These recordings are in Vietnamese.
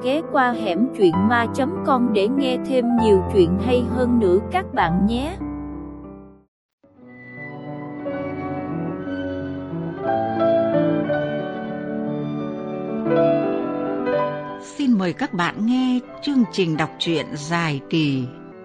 ghé qua hẻm truyện ma.com để nghe thêm nhiều chuyện hay hơn nữa các bạn nhé. Xin mời các bạn nghe chương trình đọc truyện dài kỳ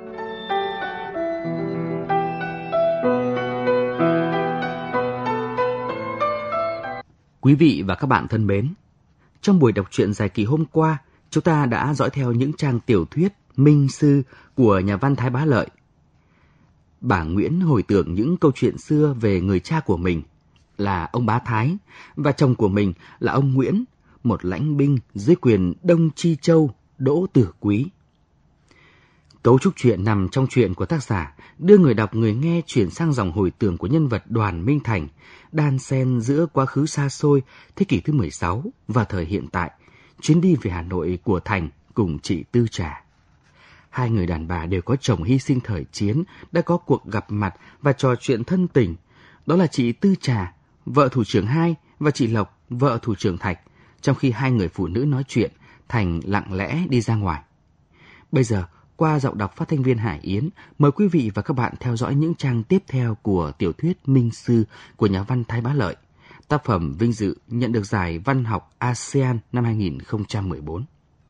Quý vị và các bạn thân mến, trong buổi đọc truyện dài kỳ hôm qua, chúng ta đã dõi theo những trang tiểu thuyết Minh Sư của nhà văn Thái Bá Lợi. Bà Nguyễn hồi tưởng những câu chuyện xưa về người cha của mình là ông Bá Thái và chồng của mình là ông Nguyễn, một lãnh binh dưới quyền Đông Chi Châu Đỗ Tử Quý. Cấu trúc truyện nằm trong truyện của tác giả đưa người đọc người nghe chuyển sang dòng hồi tưởng của nhân vật Đoàn Minh Thành, đan xen giữa quá khứ xa xôi thế kỷ thứ 16 và thời hiện tại, chuyến đi về Hà Nội của Thành cùng chị Tư Trà. Hai người đàn bà đều có chồng hy sinh thời chiến, đã có cuộc gặp mặt và trò chuyện thân tình. Đó là chị Tư Trà, vợ thủ trưởng Hai, và chị Lộc, vợ thủ trưởng Thạch. Trong khi hai người phụ nữ nói chuyện, Thành lặng lẽ đi ra ngoài. Bây giờ, qua giọng đọc phát thanh viên Hải Yến, mời quý vị và các bạn theo dõi những trang tiếp theo của tiểu thuyết Minh Sư của nhà văn Thái Bá Lợi. Tác phẩm vinh dự nhận được giải văn học ASEAN năm 2014.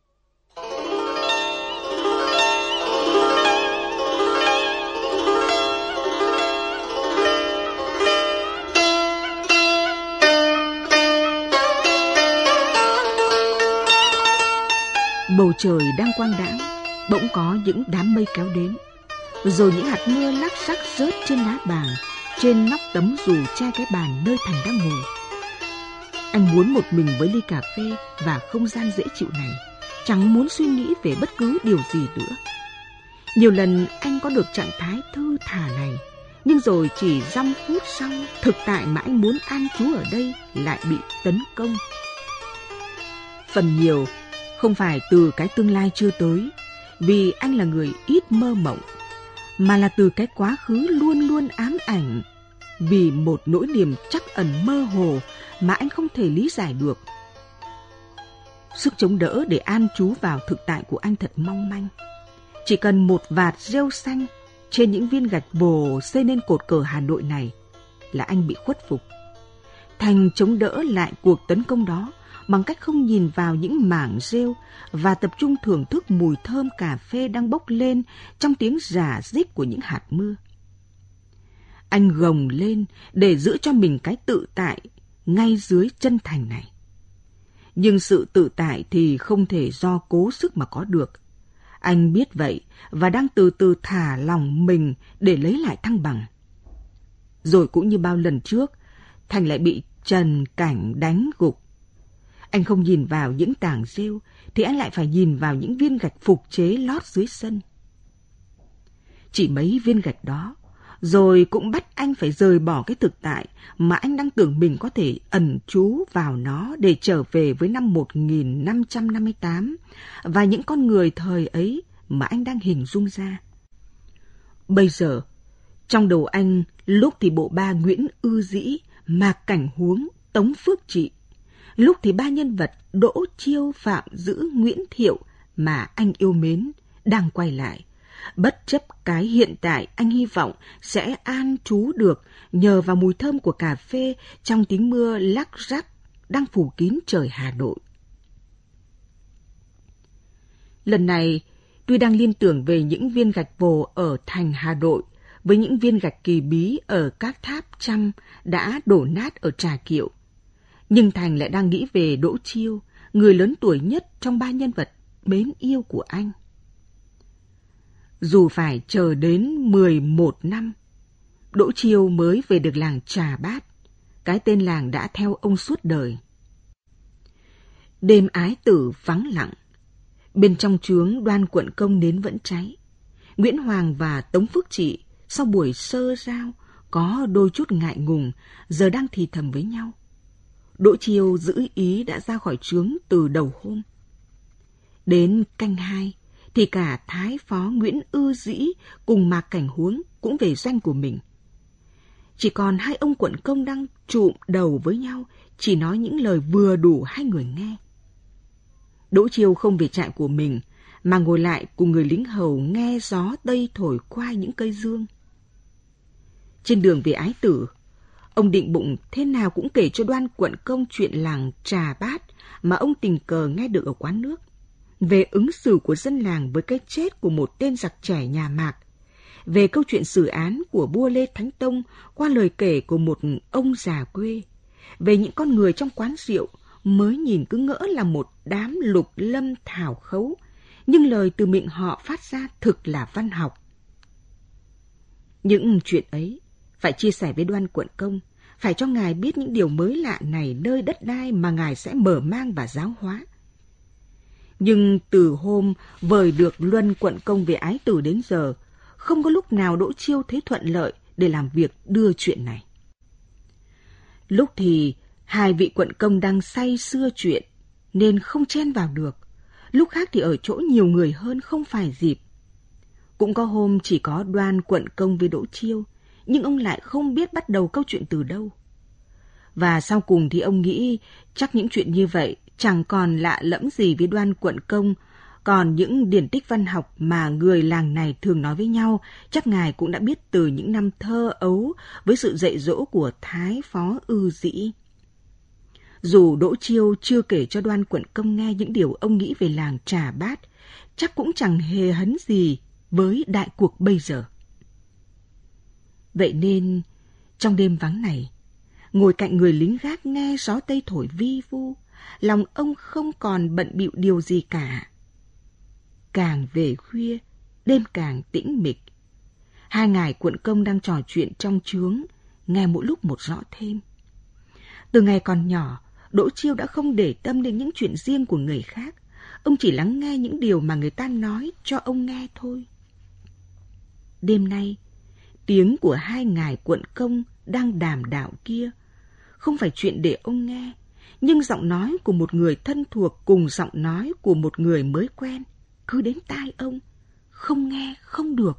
Bầu trời đang quang đãng, bỗng có những đám mây kéo đến, rồi những hạt mưa lác xác rớt trên lá bàn, trên nóc tấm dù che cái bàn nơi Thành đang ngồi. Anh muốn một mình với ly cà phê và không gian dễ chịu này, chẳng muốn suy nghĩ về bất cứ điều gì nữa. Nhiều lần anh có được trạng thái thư thả này, nhưng rồi chỉ dăm phút sau, thực tại mà anh muốn an trú ở đây lại bị tấn công. Phần nhiều không phải từ cái tương lai chưa tới, vì anh là người ít mơ mộng, mà là từ cái quá khứ luôn luôn ám ảnh, vì một nỗi niềm trắc ẩn mơ hồ mà anh không thể lý giải được. Sức chống đỡ để an trú vào thực tại của anh thật mong manh. Chỉ cần một vạt rêu xanh trên những viên gạch vồ xây nên cột cờ Hà Nội này là anh bị khuất phục. Thành chống đỡ lại cuộc tấn công đó bằng cách không nhìn vào những mảng rêu và tập trung thưởng thức mùi thơm cà phê đang bốc lên trong tiếng rả rích của những hạt mưa. Anh gồng lên để giữ cho mình cái tự tại ngay dưới chân Thành này. Nhưng sự tự tại thì không thể do cố sức mà có được. Anh biết vậy và đang từ từ thả lỏng mình để lấy lại thăng bằng. Rồi cũng như bao lần trước, Thành lại bị Trần Cảnh đánh gục. Anh không nhìn vào những tảng rêu, thì anh lại phải nhìn vào những viên gạch phục chế lót dưới sân. Chỉ mấy viên gạch đó, rồi cũng bắt anh phải rời bỏ cái thực tại mà anh đang tưởng mình có thể ẩn trú vào nó để trở về với năm 1558 và những con người thời ấy mà anh đang hình dung ra. Bây giờ, trong đầu anh lúc thì bộ ba Nguyễn Ư Dĩ, Mạc Cảnh Huống, Tống Phước Trị, lúc thì ba nhân vật Đỗ Chiêu, Phạm Dữ, Nguyễn Thiệu mà anh yêu mến đang quay lại, bất chấp cái hiện tại anh hy vọng sẽ an trú được nhờ vào mùi thơm của cà phê trong tiếng mưa lắc rắc đang phủ kín trời Hà Nội. Lần này, tuy đang liên tưởng về những viên gạch vồ ở thành Hà Nội với những viên gạch kỳ bí ở các tháp Trăm đã đổ nát ở Trà Kiệu, nhưng Thành lại đang nghĩ về Đỗ Chiêu, người lớn tuổi nhất trong ba nhân vật mến yêu của anh. Dù phải chờ đến 11 năm, Đỗ Chiêu mới về được làng Trà Bát, cái tên làng đã theo ông suốt đời. Đêm ái tử vắng lặng, bên trong chướng Đoan Quận Công nến vẫn cháy. Nguyễn Hoàng và Tống Phước Trị sau buổi sơ giao có đôi chút ngại ngùng, giờ đang thì thầm với nhau. Đỗ Chiêu giữ ý đã ra khỏi chướng từ đầu hôm. Đến canh 2 thì cả Thái Phó Nguyễn Ư Dĩ cùng Mạc Cảnh Huống cũng về doanh của mình. Chỉ còn hai ông quận công đang chụm đầu với nhau, chỉ nói những lời vừa đủ hai người nghe. Đỗ Chiêu không về trại của mình, mà ngồi lại cùng người lính hầu nghe gió tây thổi qua những cây dương. Trên đường về Ái Tử, ông định bụng thế nào cũng kể cho Đoan Quận Công chuyện làng Trà Bát mà ông tình cờ nghe được ở quán nước, về ứng xử của dân làng với cái chết của một tên giặc trẻ nhà Mạc, về câu chuyện xử án của vua Lê Thánh Tông qua lời kể của một ông già quê, về những con người trong quán rượu mới nhìn cứ ngỡ là một đám lục lâm thảo khấu, nhưng lời từ miệng họ phát ra thực là văn học. Những chuyện ấy phải chia sẻ với Đoan Quận Công, phải cho ngài biết những điều mới lạ này nơi đất đai mà ngài sẽ mở mang và giáo hóa. Nhưng từ hôm vời được Luân Quận Công về Ái Tử đến giờ, không có lúc nào Đỗ Chiêu thấy thuận lợi để làm việc đưa chuyện này. Lúc thì hai vị quận công đang say sưa chuyện nên không chen vào được, lúc khác thì ở chỗ nhiều người hơn không phải dịp. Cũng có hôm chỉ có Đoan Quận Công với Đỗ Chiêu, nhưng ông lại không biết bắt đầu câu chuyện từ đâu. Và sau cùng thì ông nghĩ chắc những chuyện như vậy chẳng còn lạ lẫm gì với Đoan Quận Công, còn những điển tích văn học mà người làng này thường nói với nhau chắc ngài cũng đã biết từ những năm thơ ấu với sự dạy dỗ của Thái Phó Ư Dĩ. Dù Đỗ Chiêu chưa kể cho Đoan Quận Công nghe những điều ông nghĩ về làng Trà Bát, chắc cũng chẳng hề hấn gì với đại cuộc bây giờ. Vậy nên, trong đêm vắng này, ngồi cạnh người lính gác nghe gió tây thổi vi vu, lòng ông không còn bận bịu điều gì cả. Càng về khuya, đêm càng tĩnh mịch. Hai ngài quận công đang trò chuyện trong chướng, nghe mỗi lúc một rõ thêm. Từ ngày còn nhỏ, Đỗ Chiêu đã không để tâm đến những chuyện riêng của người khác. Ông chỉ lắng nghe những điều mà người ta nói cho ông nghe thôi. Đêm nay, tiếng của hai ngài quận công đang đàm đạo kia không phải chuyện để ông nghe, nhưng giọng nói của một người thân thuộc cùng giọng nói của một người mới quen cứ đến tai ông, không nghe không được.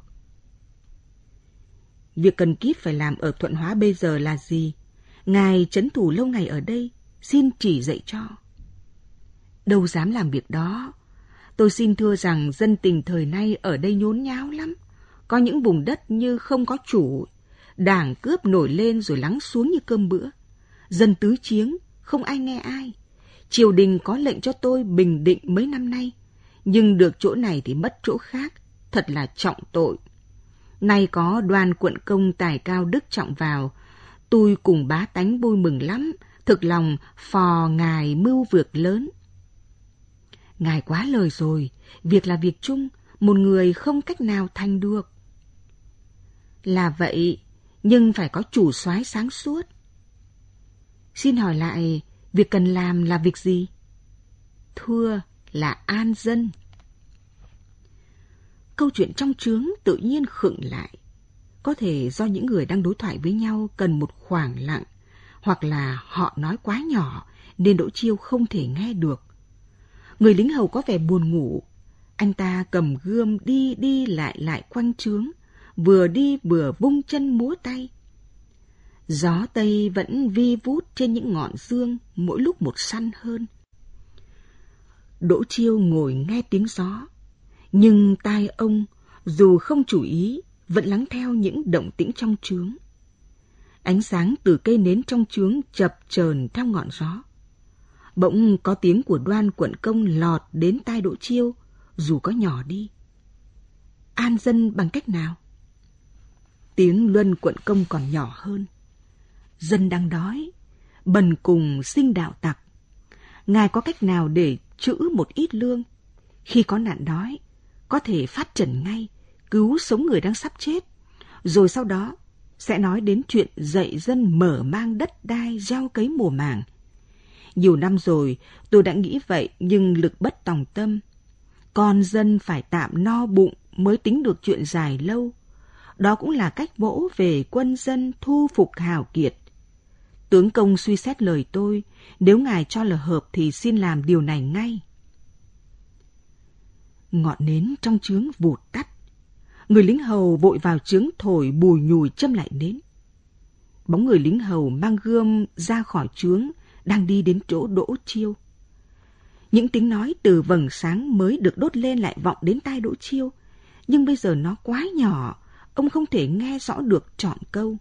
Việc cần kíp phải làm ở Thuận Hóa bây giờ là gì? Ngài trấn thủ lâu ngày ở đây, xin chỉ dạy cho. Đâu dám làm việc đó. Tôi xin thưa rằng dân tình thời nay ở đây nhốn nháo lắm. Có những vùng đất như không có chủ, đảng cướp nổi lên rồi lắng xuống như cơm bữa. Dân tứ chiếng, không ai nghe ai. Triều đình có lệnh cho tôi bình định mấy năm nay, nhưng được chỗ này thì mất chỗ khác, thật là trọng tội. Nay có Đoan Quận Công tài cao đức trọng vào, tôi cùng bá tánh vui mừng lắm, thực lòng phò ngài mưu việc lớn. Ngài quá lời rồi, việc là việc chung, một người không cách nào thành được. Là vậy, nhưng phải có chủ soái sáng suốt. Xin hỏi lại, việc cần làm là việc gì? Thưa là an dân. Câu chuyện trong chướng tự nhiên khựng lại. Có thể do những người đang đối thoại với nhau cần một khoảng lặng, hoặc là họ nói quá nhỏ nên Đỗ Chiêu không thể nghe được. Người lính hầu có vẻ buồn ngủ. Anh ta cầm gươm đi lại quanh chướng, vừa đi vừa vung chân múa tay. Gió tây vẫn vi vút trên những ngọn dương, mỗi lúc một săn hơn. Đỗ Chiêu ngồi nghe tiếng gió, nhưng tai ông, dù không chú ý, vẫn lắng theo những động tĩnh trong chướng. Ánh sáng từ cây nến trong chướng chập chờn theo ngọn gió. Bỗng có tiếng của Đoan Quận Công lọt đến tai Đỗ Chiêu, dù có nhỏ đi. An dân bằng cách nào? Tiếng Luân Quận Công còn nhỏ hơn. Dân đang đói, bần cùng sinh đạo tặc. Ngài có cách nào để trữ một ít lương? Khi có nạn đói, có thể phát trần ngay, cứu sống người đang sắp chết. Rồi sau đó sẽ nói đến chuyện dạy dân mở mang đất đai gieo cấy mùa màng. Nhiều năm rồi tôi đã nghĩ vậy, nhưng lực bất tòng tâm. Con dân phải tạm no bụng mới tính được chuyện dài lâu. Đó cũng là cách vỗ về quân dân thu phục hào kiệt. Tướng công suy xét lời tôi, nếu ngài cho là hợp thì xin làm điều này ngay. Ngọn nến trong chướng vụt tắt. Người lính hầu vội vào chướng thổi bùi nhùi châm lại nến. Bóng người lính hầu mang gươm ra khỏi chướng, đang đi đến chỗ Đỗ Chiêu. Những tiếng nói từ vầng sáng mới được đốt lên lại vọng đến tai Đỗ Chiêu, nhưng bây giờ nó quá nhỏ, ông không thể nghe rõ được trọn câu.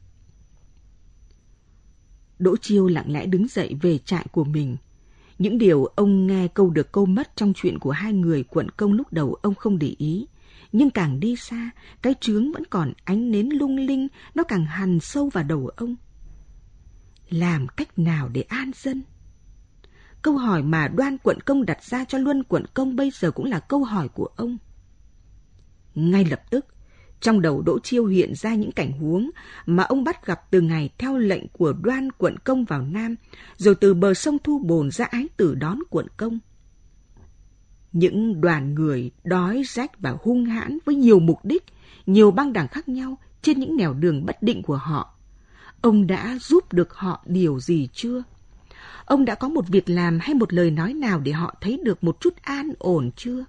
Đỗ Chiêu lặng lẽ đứng dậy về trại của mình. Những điều ông nghe câu được câu mất trong chuyện của hai người quận công lúc đầu ông không để ý. Nhưng càng đi xa, cái trướng vẫn còn ánh nến lung linh, nó càng hằn sâu vào đầu ông. Làm cách nào để an dân? Câu hỏi mà Đoan quận công đặt ra cho Luân quận công bây giờ cũng là câu hỏi của ông. Ngay lập tức, trong đầu Đỗ Chiêu hiện ra những cảnh huống mà ông bắt gặp từ ngày theo lệnh của Đoan quận công vào Nam, rồi từ bờ sông Thu Bồn ra Ái Tử đón quận công. Những đoàn người đói rách và hung hãn với nhiều mục đích, nhiều băng đảng khác nhau trên những nẻo đường bất định của họ. Ông đã giúp được họ điều gì chưa? Ông đã có một việc làm hay một lời nói nào để họ thấy được một chút an ổn chưa?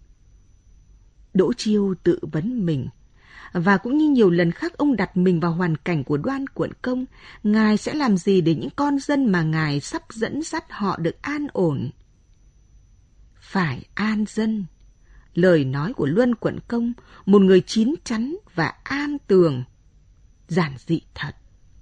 Đỗ Chiêu tự vấn mình, và cũng như nhiều lần khác ông đặt mình vào hoàn cảnh của Đoan quận công, Ngài sẽ làm gì để những con dân mà Ngài sắp dẫn dắt họ được an ổn? Phải an dân. Lời nói của Luân quận công, một người chín chắn và an tường, giản dị thật.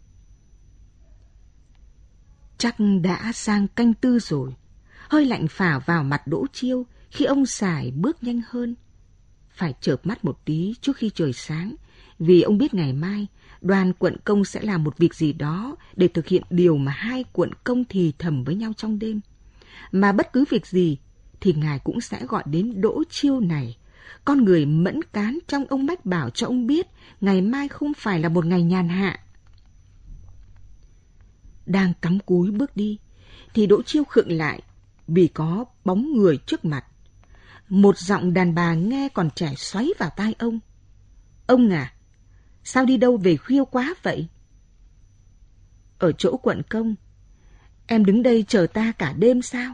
Chắc đã sang canh tư rồi. Hơi lạnh phả vào mặt Đỗ Chiêu khi ông Sải bước nhanh hơn. Phải chợp mắt một tí trước khi trời sáng, vì ông biết ngày mai Đoàn quận công sẽ làm một việc gì đó để thực hiện điều mà hai quận công thì thầm với nhau trong đêm. Mà bất cứ việc gì thì Ngài cũng sẽ gọi đến Đỗ Chiêu này, con người mẫn cán trong ông mách bảo cho ông biết ngày mai không phải là một ngày nhàn hạ. Đang cắm cúi bước đi thì Đỗ Chiêu khựng lại vì có bóng người trước mặt. Một giọng đàn bà nghe còn trẻ xoáy vào tai ông. Ông à, sao đi đâu về khuya quá vậy? Ở chỗ quận công. Em đứng đây chờ ta cả đêm sao?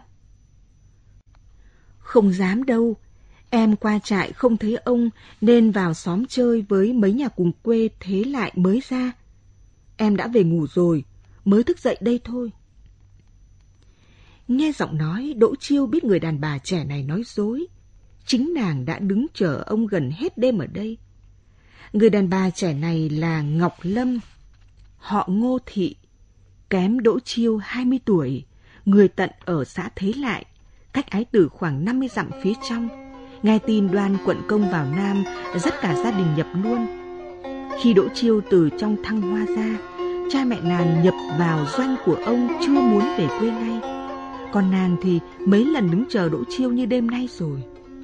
Không dám đâu. Em qua trại không thấy ông nên vào xóm chơi với mấy nhà cùng quê thế lại mới ra. Em đã về ngủ rồi, mới thức dậy đây thôi. Nghe giọng nói, Đỗ Chiêu biết người đàn bà trẻ này nói dối. Chính nàng đã đứng chờ ông gần hết đêm ở đây. Người đàn bà trẻ này là Ngọc Lâm, họ Ngô Thị, kém Đỗ Chiêu 20 tuổi, người tận ở xã Thế Lại, cách Ái Tử khoảng 50 dặm phía trong. Nghe tin Đoan quận công vào Nam, tất cả gia đình nhập luôn. Khi Đỗ Chiêu từ trong thăng hoa ra, cha mẹ nàng nhập vào doanh của ông chưa muốn về quê ngay. Còn nàng thì mấy lần đứng chờ Đỗ Chiêu như đêm nay rồi.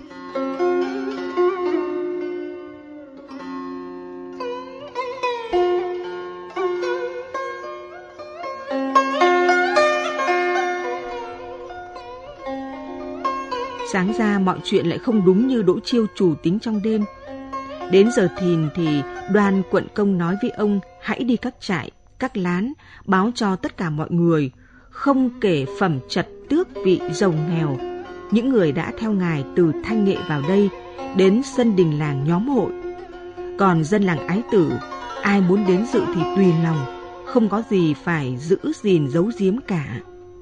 Sáng ra mọi chuyện lại không đúng như Đỗ Chiêu chủ tính trong đêm. Đến giờ thìn thì Đoan quận công nói với ông hãy đi các trại, các lán, báo cho tất cả mọi người, không kể phẩm trật tước vị giàu nghèo, những người đã theo ngài từ Thanh Nghệ vào đây, đến sân đình làng nhóm hội. Còn dân làng Ái Tử, ai muốn đến dự thì tùy lòng, không có gì phải giữ gìn giấu giếm cả.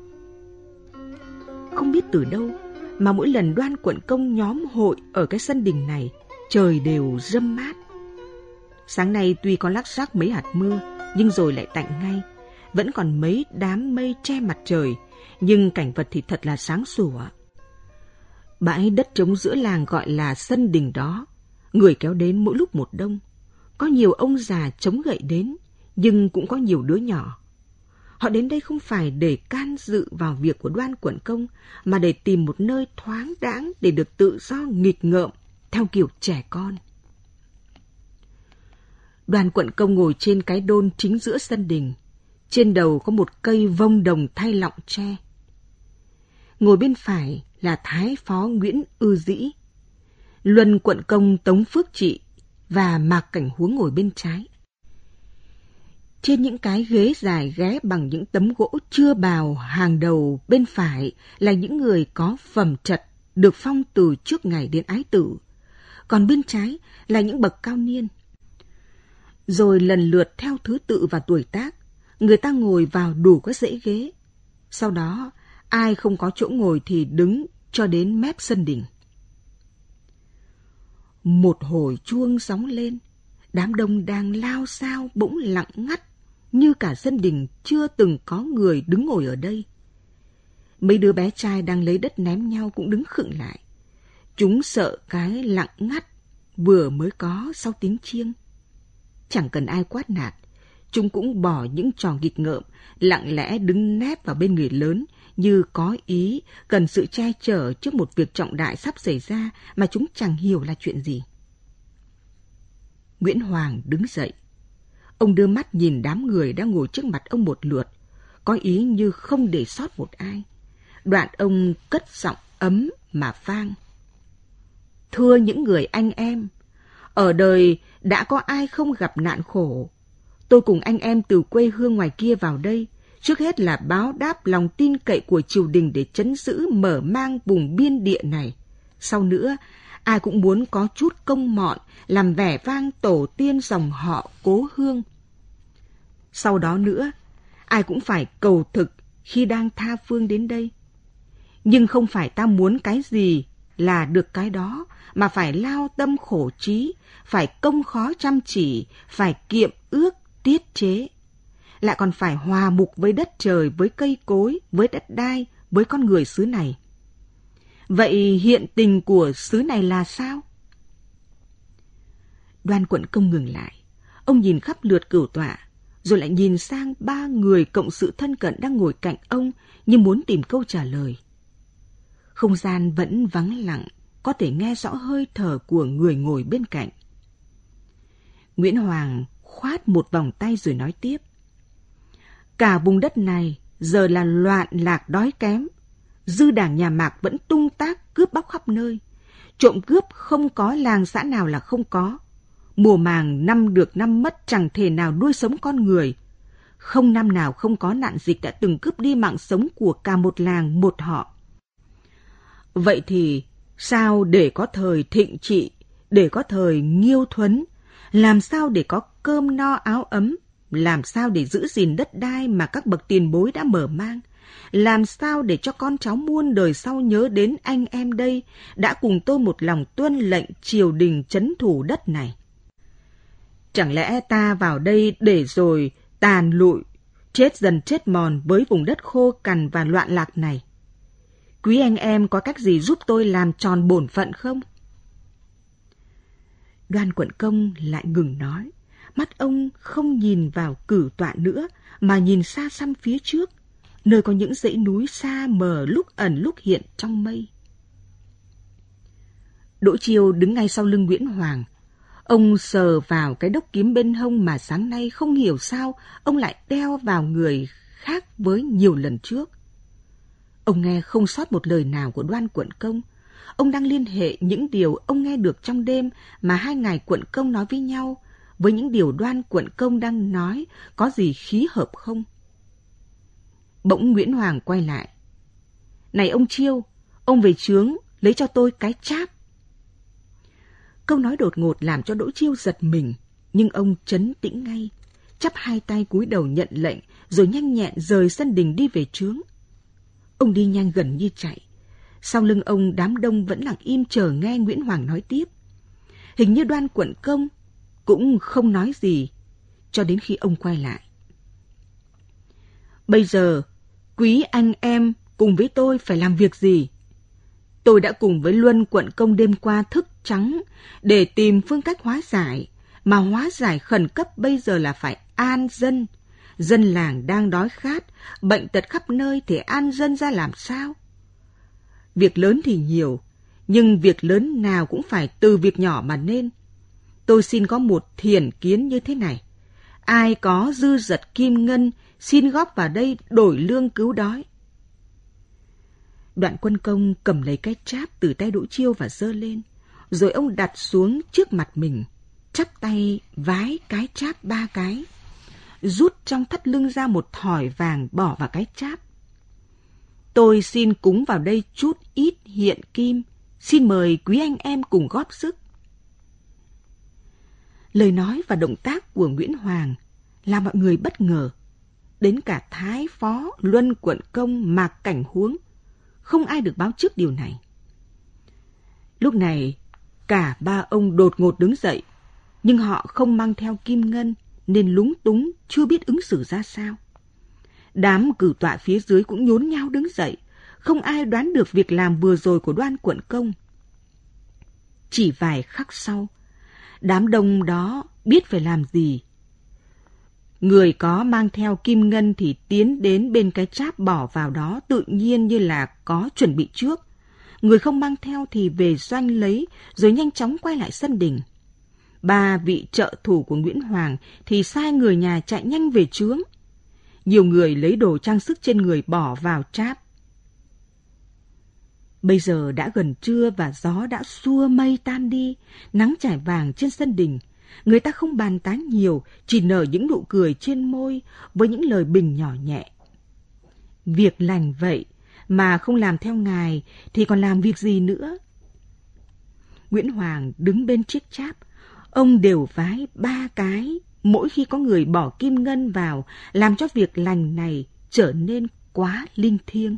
Không biết từ đâu mà mỗi lần Đoan quận công nhóm hội ở cái sân đình này, trời đều râm mát. Sáng nay tuy có lác đác mấy hạt mưa, nhưng rồi lại tạnh ngay. Vẫn còn mấy đám mây che mặt trời, nhưng cảnh vật thì thật là sáng sủa. Bãi đất trống giữa làng gọi là sân đình đó, người kéo đến mỗi lúc một đông. Có nhiều ông già chống gậy đến, nhưng cũng có nhiều đứa nhỏ. Họ đến đây không phải để can dự vào việc của Đoan quận công, mà để tìm một nơi thoáng đãng để được tự do nghịch ngợm, theo kiểu trẻ con. Đoan quận công ngồi trên cái đôn chính giữa sân đình. Trên đầu có một cây vông đồng thay lọng tre. Ngồi bên phải là Thái phó Nguyễn Ư Dĩ, Luân quận công Tống Phước Trị và Mạc Cảnh Huống ngồi bên trái. Trên những cái ghế dài ghé bằng những tấm gỗ chưa bào hàng đầu bên phải là những người có phẩm trật được phong từ trước ngày đến Ái Tử, còn bên trái là những bậc cao niên. Rồi lần lượt theo thứ tự và tuổi tác, người ta ngồi vào đủ các dãy ghế. Sau đó, ai không có chỗ ngồi thì đứng cho đến mép sân đình. Một hồi chuông gióng lên, đám đông đang lao xao bỗng lặng ngắt, như cả sân đình chưa từng có người đứng ngồi ở đây. Mấy đứa bé trai đang lấy đất ném nhau cũng đứng khựng lại. Chúng sợ cái lặng ngắt vừa mới có sau tiếng chiêng. Chẳng cần ai quát nạt, chúng cũng bỏ những trò nghịch ngợm, lặng lẽ đứng nép vào bên người lớn, như có ý cần sự che chở trước một việc trọng đại sắp xảy ra mà chúng chẳng hiểu là chuyện gì. Nguyễn Hoàng đứng dậy. Ông đưa mắt nhìn đám người đang ngồi trước mặt ông một lượt, có ý như không để sót một ai. Đoạn ông cất giọng ấm mà vang. Thưa những người anh em, ở đời đã có ai không gặp nạn khổ. Tôi cùng anh em từ quê hương ngoài kia vào đây, trước hết là báo đáp lòng tin cậy của triều đình để trấn giữ mở mang vùng biên địa này. Sau nữa, ai cũng muốn có chút công mọn, làm vẻ vang tổ tiên dòng họ cố hương. Sau đó nữa, ai cũng phải cầu thực khi đang tha phương đến đây. Nhưng không phải ta muốn cái gì là được cái đó, mà phải lao tâm khổ trí, phải công khó chăm chỉ, phải kiệm ước tiết chế. Lại còn phải hòa mục với đất trời, với cây cối, với đất đai, với con người xứ này. Vậy hiện tình của xứ này là sao? Đoan Quận Công ngừng lại. Ông nhìn khắp lượt cửu tọa, rồi lại nhìn sang ba người cộng sự thân cận đang ngồi cạnh ông như muốn tìm câu trả lời. Không gian vẫn vắng lặng, có thể nghe rõ hơi thở của người ngồi bên cạnh. Nguyễn Hoàng khoát một vòng tay rồi nói tiếp. Cả vùng đất này giờ là loạn lạc đói kém. Dư đảng nhà Mạc vẫn tung tác cướp bóc khắp nơi. Trộm cướp không có làng xã nào là không có. Mùa màng năm được năm mất chẳng thể nào nuôi sống con người. Không năm nào không có nạn dịch đã từng cướp đi mạng sống của cả một làng một họ. Vậy thì sao để có thời thịnh trị, để có thời nghiêu thuấn, làm sao để có cơm no áo ấm, làm sao để giữ gìn đất đai mà các bậc tiền bối đã mở mang, làm sao để cho con cháu muôn đời sau nhớ đến anh em đây đã cùng tôi một lòng tuân lệnh triều đình trấn thủ đất này. Chẳng lẽ ta vào đây để rồi tàn lụi, chết dần chết mòn với vùng đất khô cằn và loạn lạc này? Quý anh em có cách gì giúp tôi làm tròn bổn phận không? Đoan Quận Công lại ngừng nói. Mắt ông không nhìn vào cửu tọa nữa, mà nhìn xa xăm phía trước, nơi có những dãy núi xa mờ lúc ẩn lúc hiện trong mây. Đỗ Chiêu đứng ngay sau lưng Nguyễn Hoàng. Ông sờ vào cái đốc kiếm bên hông mà sáng nay không hiểu sao ông lại đeo vào người khác với nhiều lần trước. Ông nghe không sót một lời nào của Đoan Quận Công. Ông đang liên hệ những điều ông nghe được trong đêm mà hai ngài Quận Công nói với nhau với những điều Đoan Quận Công đang nói, có gì khí hợp không? Bỗng Nguyễn Hoàng quay lại. Này ông Chiêu, ông về trướng lấy cho tôi cái cháp. Câu nói đột ngột làm cho Đỗ Chiêu giật mình, nhưng ông trấn tĩnh ngay, chắp hai tay cúi đầu nhận lệnh, rồi nhanh nhẹn rời sân đình đi về trướng. Ông đi nhanh gần như chạy. Sau lưng ông đám đông vẫn lặng im chờ nghe Nguyễn Hoàng nói tiếp. Hình như Đoan Quận Công cũng không nói gì, cho đến khi ông quay lại. Bây giờ, quý anh em cùng với tôi phải làm việc gì? Tôi đã cùng với Luân Quận Công đêm qua thức trắng để tìm phương cách hóa giải, mà hóa giải khẩn cấp bây giờ là phải an dân. Dân làng đang đói khát, bệnh tật khắp nơi thì an dân ra làm sao? Việc lớn thì nhiều, nhưng việc lớn nào cũng phải từ việc nhỏ mà nên. Tôi xin có một thiển kiến như thế này. Ai có dư dật kim ngân, xin góp vào đây đổi lương cứu đói. Đoạn Quân Công cầm lấy cái cháp từ tay Đỗ Chiêu và giơ lên, rồi ông đặt xuống trước mặt mình, chắp tay vái cái cháp 3 cái, rút trong thắt lưng ra một thỏi vàng bỏ vào cái cháp. Tôi xin cúng vào đây chút ít hiện kim, xin mời quý anh em cùng góp sức. Lời nói và động tác của Nguyễn Hoàng làm mọi người bất ngờ. đến cả thái phó, luân quận công, Mạc Cảnh Huống. Không ai được báo trước điều này. Lúc này, cả ba ông đột ngột đứng dậy, nhưng họ không mang theo kim ngân nên lúng túng chưa biết ứng xử ra sao. Đám cử tọa phía dưới cũng nhốn nháo đứng dậy, không ai đoán được việc làm vừa rồi của Đoan quận công. Chỉ vài khắc sau, đám đông đó biết phải làm gì. Người có mang theo kim ngân thì tiến đến bên cái tráp bỏ vào đó tự nhiên như là có chuẩn bị trước. Người không mang theo thì về doanh lấy rồi nhanh chóng quay lại sân đình. Ba vị trợ thủ của Nguyễn Hoàng thì sai người nhà chạy nhanh về chướng. Nhiều người lấy đồ trang sức trên người bỏ vào tráp. Bây giờ đã gần trưa và gió đã xua mây tan đi, nắng trải vàng trên sân đình. Người ta không bàn tán nhiều, chỉ nở những nụ cười trên môi với những lời bình nhỏ nhẹ. Việc lành vậy mà không làm theo ngài thì còn làm việc gì nữa? Nguyễn Hoàng đứng bên chiếc tráp, ông đều vái 3 cái mỗi khi có người bỏ kim ngân vào, làm cho việc lành này trở nên quá linh thiêng.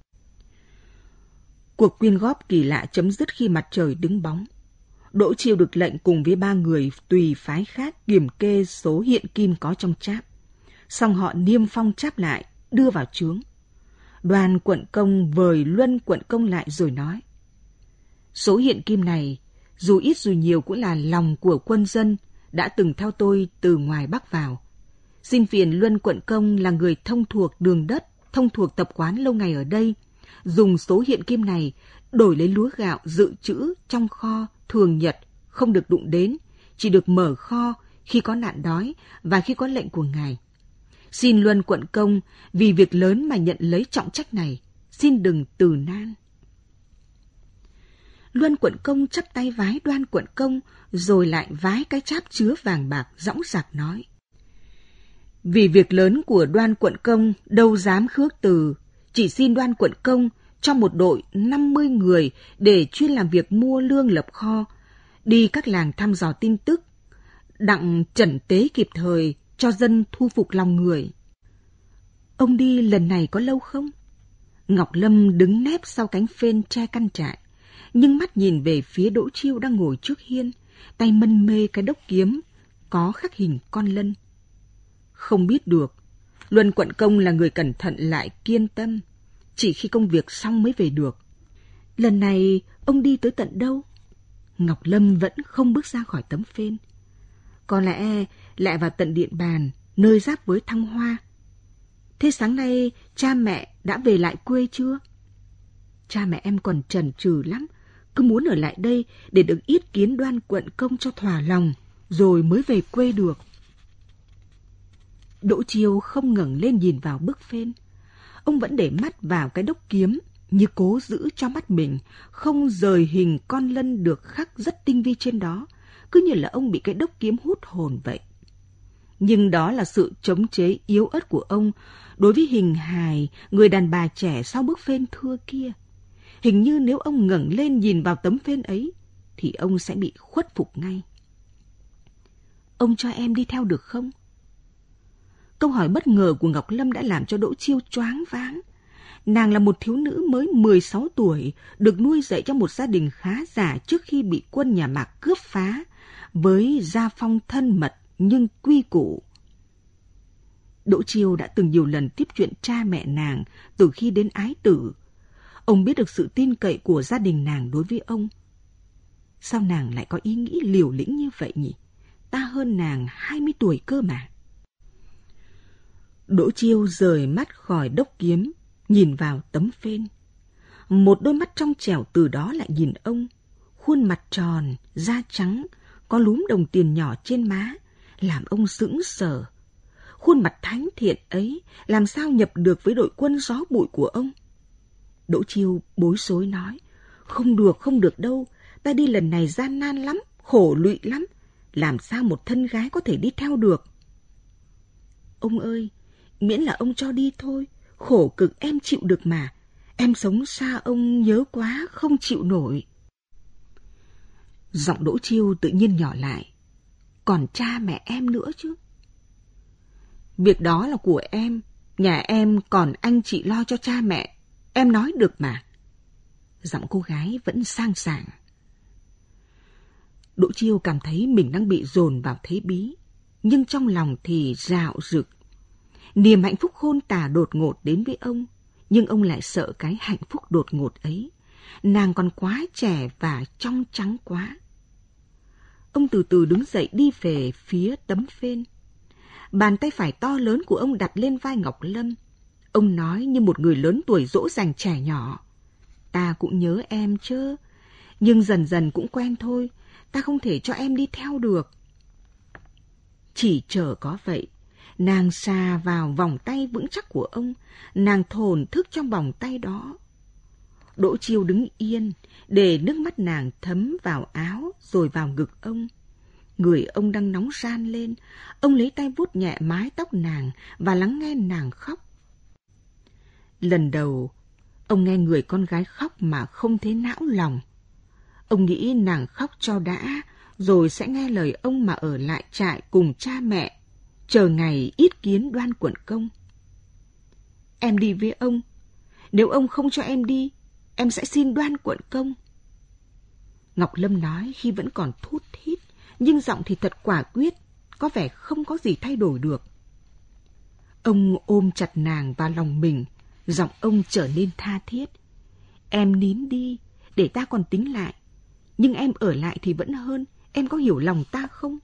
Cuộc quyên góp kỳ lạ chấm dứt khi mặt trời đứng bóng. Đỗ Chiêu được lệnh cùng với 3 người tùy phái khác kiểm kê số hiện kim có trong tráp. Xong họ niêm phong tráp lại, đưa vào chướng. Đoan quận công vời Luân quận công lại rồi nói: số hiện kim này, dù ít dù nhiều cũng là lòng của quân dân, đã từng theo tôi từ ngoài Bắc vào. Xin phiền Luân quận công là người thông thuộc đường đất, thông thuộc tập quán lâu ngày ở đây, dùng số hiện kim này đổi lấy lúa gạo dự trữ trong kho thường nhật, không được đụng đến, chỉ được mở kho khi có nạn đói và khi có lệnh của ngài. Xin Luân quận công vì việc lớn mà nhận lấy trọng trách này, xin đừng từ nan. Luân quận công chắp tay vái Đoan quận công, rồi lại vái cái tráp chứa vàng bạc dõng dạc nói: vì việc lớn của Đoan quận công đâu dám khước từ, chỉ xin Đoan quận công cho một đội 50 người để chuyên làm việc mua lương lập kho, đi các làng thăm dò tin tức, đặng trần tế kịp thời cho dân thu phục lòng người. Ông đi lần này có lâu không? Ngọc Lâm đứng nép sau cánh phên che căn trại, nhưng mắt nhìn về phía Đỗ Chiêu đang ngồi trước hiên, tay mân mê cái đốc kiếm có khắc hình con lân. Không biết được, Luân quận công là người cẩn thận lại kiên tâm, chỉ khi công việc xong mới về được. Lần này ông đi tới tận đâu? Ngọc Lâm vẫn không bước ra khỏi tấm phên. Có lẽ lại vào tận Điện Bàn, nơi giáp với Thăng Hoa. Thế sáng nay cha mẹ đã về lại quê chưa? Cha mẹ em còn chần chừ lắm, cứ muốn ở lại đây để được yết kiến Đoan quận công cho thỏa lòng, rồi mới về quê được. Đỗ Chiêu không ngẩng lên nhìn vào bức phên. Ông vẫn để mắt vào cái đốc kiếm, như cố giữ cho mắt mình không rời hình con lân được khắc rất tinh vi trên đó, cứ như là ông bị cái đốc kiếm hút hồn vậy. Nhưng đó là sự chống chế yếu ớt của ông đối với hình hài người đàn bà trẻ sau bức phên thưa kia. Hình như nếu ông ngẩng lên nhìn vào tấm phên ấy, thì ông sẽ bị khuất phục ngay. Ông cho em đi theo được không? Câu hỏi bất ngờ của Ngọc Lâm đã làm cho Đỗ Chiêu choáng váng. Nàng là một thiếu nữ mới 16 tuổi, được nuôi dạy trong một gia đình khá giả trước khi bị quân nhà Mạc cướp phá, với gia phong thân mật nhưng quy củ. Đỗ Chiêu đã từng nhiều lần tiếp chuyện cha mẹ nàng từ khi đến ái tử. Ông biết được sự tin cậy của gia đình nàng đối với ông. Sao nàng lại có ý nghĩ liều lĩnh như vậy nhỉ? Ta hơn nàng 20 tuổi cơ mà. Đỗ Chiêu rời mắt khỏi đốc kiếm, nhìn vào tấm phên. Một đôi mắt trong trẻo từ đó lại nhìn ông. Khuôn mặt tròn, da trắng, có lúm đồng tiền nhỏ trên má, làm ông sững sờ. Khuôn mặt thánh thiện ấy làm sao nhập được với đội quân gió bụi của ông? Đỗ Chiêu bối rối nói: không được đâu, ta đi lần này gian nan lắm, khổ lụy lắm, làm sao một thân gái có thể đi theo được? Ông ơi, miễn là ông cho đi thôi, khổ cực em chịu được mà, em sống xa ông nhớ quá không chịu nổi. Giọng Đỗ Chiêu tự nhiên nhỏ lại: còn cha mẹ em nữa chứ. Việc đó là của em, Nhà em còn anh chị lo cho cha mẹ, em nói được mà. Giọng cô gái vẫn sang sảng. Đỗ Chiêu cảm thấy mình đang bị dồn vào thế bí, nhưng trong lòng thì rạo rực. Niềm hạnh phúc khôn tả đột ngột đến với ông, nhưng ông lại sợ cái hạnh phúc đột ngột ấy. Nàng còn quá trẻ và trong trắng quá. Ông từ từ đứng dậy đi về phía tấm phên. Bàn tay phải to lớn của ông đặt lên vai Ngọc Lâm. Ông nói như một người lớn tuổi dỗ dành trẻ nhỏ. Ta cũng nhớ em chứ, nhưng dần dần cũng quen thôi. Ta không thể cho em đi theo được. Chỉ chờ có vậy, nàng xà vào vòng tay vững chắc của ông, nàng thổn thức trong vòng tay đó. Đỗ Chiêu đứng yên, để nước mắt nàng thấm vào áo rồi vào ngực ông. Người ông đang nóng ran lên, ông lấy tay vuốt nhẹ mái tóc nàng và lắng nghe nàng khóc. Lần đầu, ông nghe người con gái khóc mà không thấy não lòng. Ông nghĩ nàng khóc cho đã, rồi sẽ nghe lời ông mà ở lại trại cùng cha mẹ, chờ ngày yết kiến Đoan Quận Công. Em đi với ông. Nếu ông không cho em đi, em sẽ xin Đoan Quận Công. Ngọc Lâm nói khi vẫn còn thút thít, nhưng giọng thì thật quả quyết, có vẻ không có gì thay đổi được. Ông ôm chặt nàng vào lòng mình, giọng ông trở nên tha thiết. Em nín đi, để ta còn tính lại. Nhưng em ở lại thì vẫn hơn, em có hiểu lòng ta không?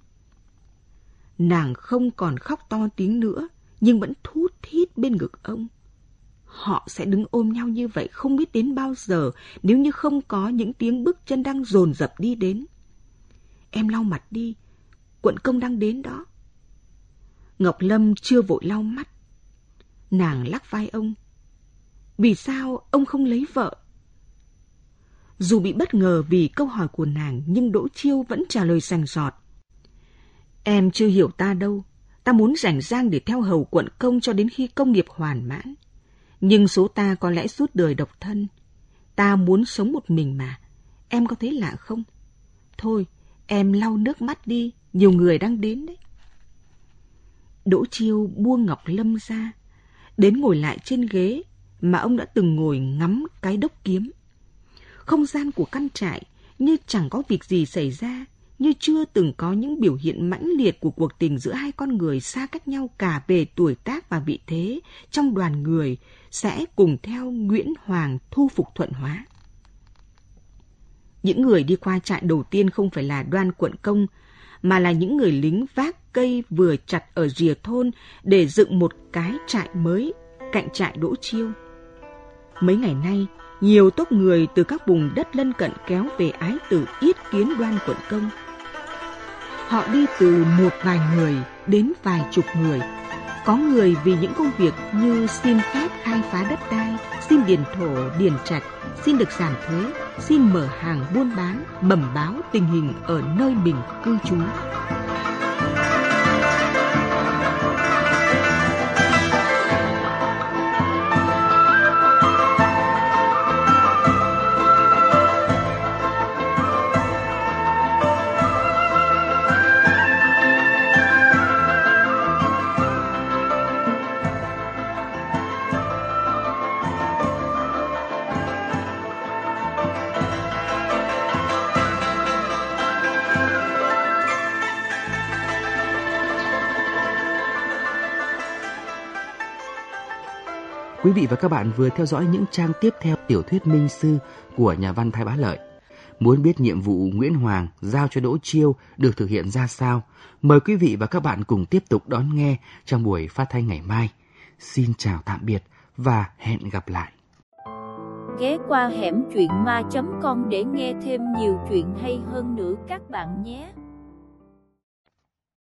Nàng không còn khóc to tiếng nữa, nhưng vẫn thút thít bên ngực ông. Họ sẽ đứng ôm nhau như vậy không biết đến bao giờ nếu như không có những tiếng bước chân đang dồn dập đi đến. Em lau mặt đi, Quận Công đang đến đó. Ngọc Lâm chưa vội lau mắt. Nàng lắc vai ông. Vì sao ông không lấy vợ? Dù bị bất ngờ vì câu hỏi của nàng, nhưng Đỗ Chiêu vẫn trả lời sành sọt. Em chưa hiểu ta đâu. Ta muốn rảnh rang để theo hầu Quận Công cho đến khi công nghiệp hoàn mãn. Nhưng số ta có lẽ suốt đời độc thân. Ta muốn sống một mình mà. Em có thấy lạ không? Thôi, em lau nước mắt đi. Nhiều người đang đến đấy. Đỗ Chiêu buông Ngọc Lâm ra, đến ngồi lại trên ghế mà ông đã từng ngồi ngắm cái đốc kiếm. Không gian của căn trại như chẳng có việc gì xảy ra, như chưa từng có những biểu hiện mãnh liệt của cuộc tình giữa hai con người xa cách nhau cả về tuổi tác và vị thế trong đoàn người sẽ cùng theo Nguyễn Hoàng thu phục Thuận Hóa. Những người đi qua trại đầu tiên không phải là Đoan Quận Công, mà là những người lính vác cây vừa chặt ở rìa thôn để dựng một cái trại mới cạnh trại Đỗ Chiêu. Mấy ngày nay, nhiều tốp người từ các vùng đất lân cận kéo về Ái Tử yết kiến Đoan Quận Công. Họ đi từ một vài người đến vài chục người. Có người vì những công việc như xin phép khai phá đất đai, xin điền thổ, điền trạch, xin được giảm thuế, xin mở hàng buôn bán, bẩm báo tình hình ở nơi mình cư trú. Quý vị và các bạn vừa theo dõi những trang tiếp theo tiểu thuyết Minh Sư của nhà văn Thái Bá Lợi. Muốn biết nhiệm vụ Nguyễn Hoàng giao cho Đỗ Chiêu được thực hiện ra sao? Mời quý vị và các bạn cùng tiếp tục đón nghe trong buổi phát thanh ngày mai. Xin chào tạm biệt và hẹn gặp lại. Ghé qua hẻm truyện ma.com để nghe thêm nhiều chuyện hay hơn nữa các bạn nhé.